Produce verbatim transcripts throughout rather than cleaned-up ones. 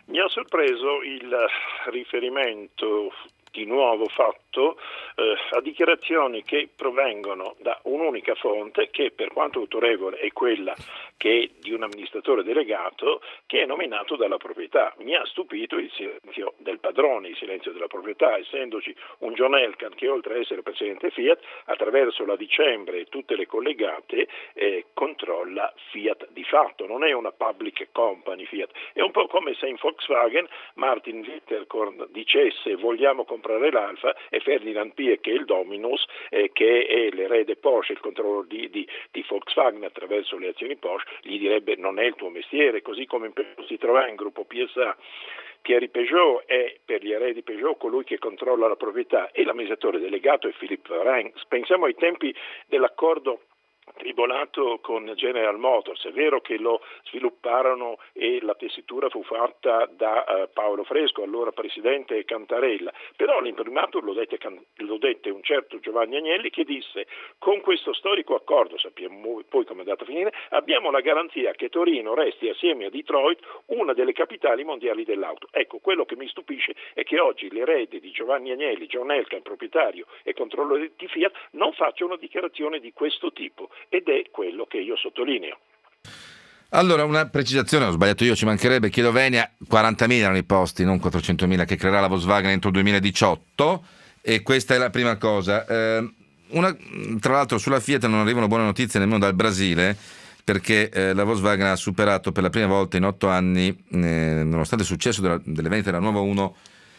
Mi ha sorpreso il riferimento di nuovo fatto eh, a dichiarazioni che provengono da un'unica fonte che, per quanto autorevole, è quella che è di un amministratore delegato che è nominato dalla proprietà. Mi ha stupito il silenzio del padrone, il silenzio della proprietà, essendoci un John Elkann che, oltre ad essere presidente Fiat, attraverso la Dicembre e tutte le collegate eh, controlla Fiat di fatto. Non è una public company Fiat, è un po' come se in Volkswagen Martin Winterkorn dicesse vogliamo comprare l'Alfa e Ferdinand Piëch, che è il Dominus, eh, che è l'erede Porsche, il controllo di, di, di Volkswagen attraverso le azioni Porsche, gli direbbe non è il tuo mestiere, così come in Citroën, in gruppo P S A. Thierry Peugeot è, per gli eredi Peugeot, colui che controlla la proprietà, e l'amministratore delegato è Philippe Varin. Pensiamo ai tempi dell'accordo tribolato con General Motors. È vero che lo svilupparono e la tessitura fu fatta da uh, Paolo Fresco, allora presidente, e Cantarella, però l'imprimatur lo dette, lo dette un certo Giovanni Agnelli, che disse: con questo storico accordo, sappiamo poi come è andato a finire, abbiamo la garanzia che Torino resti assieme a Detroit una delle capitali mondiali dell'auto. Ecco, quello che mi stupisce è che oggi l'erede di Giovanni Agnelli, John Elkann, proprietario e controllore di Fiat, non faccia una dichiarazione di questo tipo, ed è quello che io sottolineo. Allora, una precisazione, ho sbagliato io, ci mancherebbe. Chiedo venia, quarantamila erano i posti, non quattrocentomila, che creerà la Volkswagen entro il duemiladiciotto, e questa è la prima cosa. Eh, una, tra l'altro sulla Fiat non arrivano buone notizie nemmeno dal Brasile, perché eh, la Volkswagen ha superato per la prima volta in otto anni, eh, nonostante il successo della, delle vendite della nuova uno,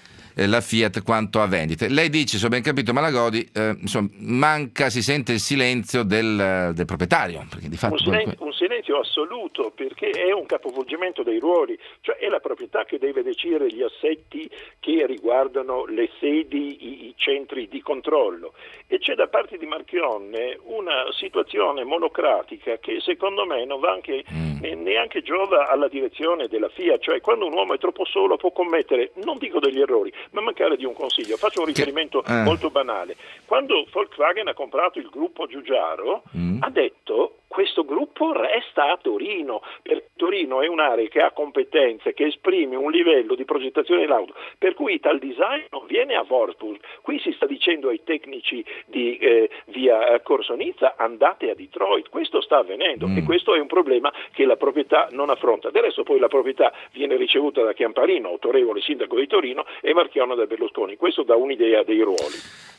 la Fiat quanto a vendite. Lei dice, se ho ben capito Malagodi, eh, insomma, manca, si sente il silenzio del, del proprietario, perché di fatto un, silenzio, un silenzio assoluto, perché è un capovolgimento dei ruoli, cioè è la proprietà che deve decidere gli assetti che riguardano le sedi, i, i centri di controllo, e c'è da parte di Marchionne una situazione monocratica che secondo me non va anche mm. neanche giova alla direzione della Fiat. Cioè, quando un uomo è troppo solo può commettere, non dico degli errori, ma mancare di un consiglio. Faccio un riferimento che, eh. molto banale. Quando Volkswagen ha comprato il gruppo Giugiaro, mm. ha detto: questo gruppo resta a Torino, perché Torino è un'area che ha competenze, che esprime un livello di progettazione dell'auto, per cui tal design non viene a Wolfsburg. Qui si sta dicendo ai tecnici di eh, via Corso Nizza: andate a Detroit. Questo sta avvenendo mm. e questo è un problema che la proprietà non affronta. Del resto poi la proprietà viene ricevuta da Chiamparino, autorevole sindaco di Torino, e Marchionne da Berlusconi. Questo dà un'idea dei ruoli.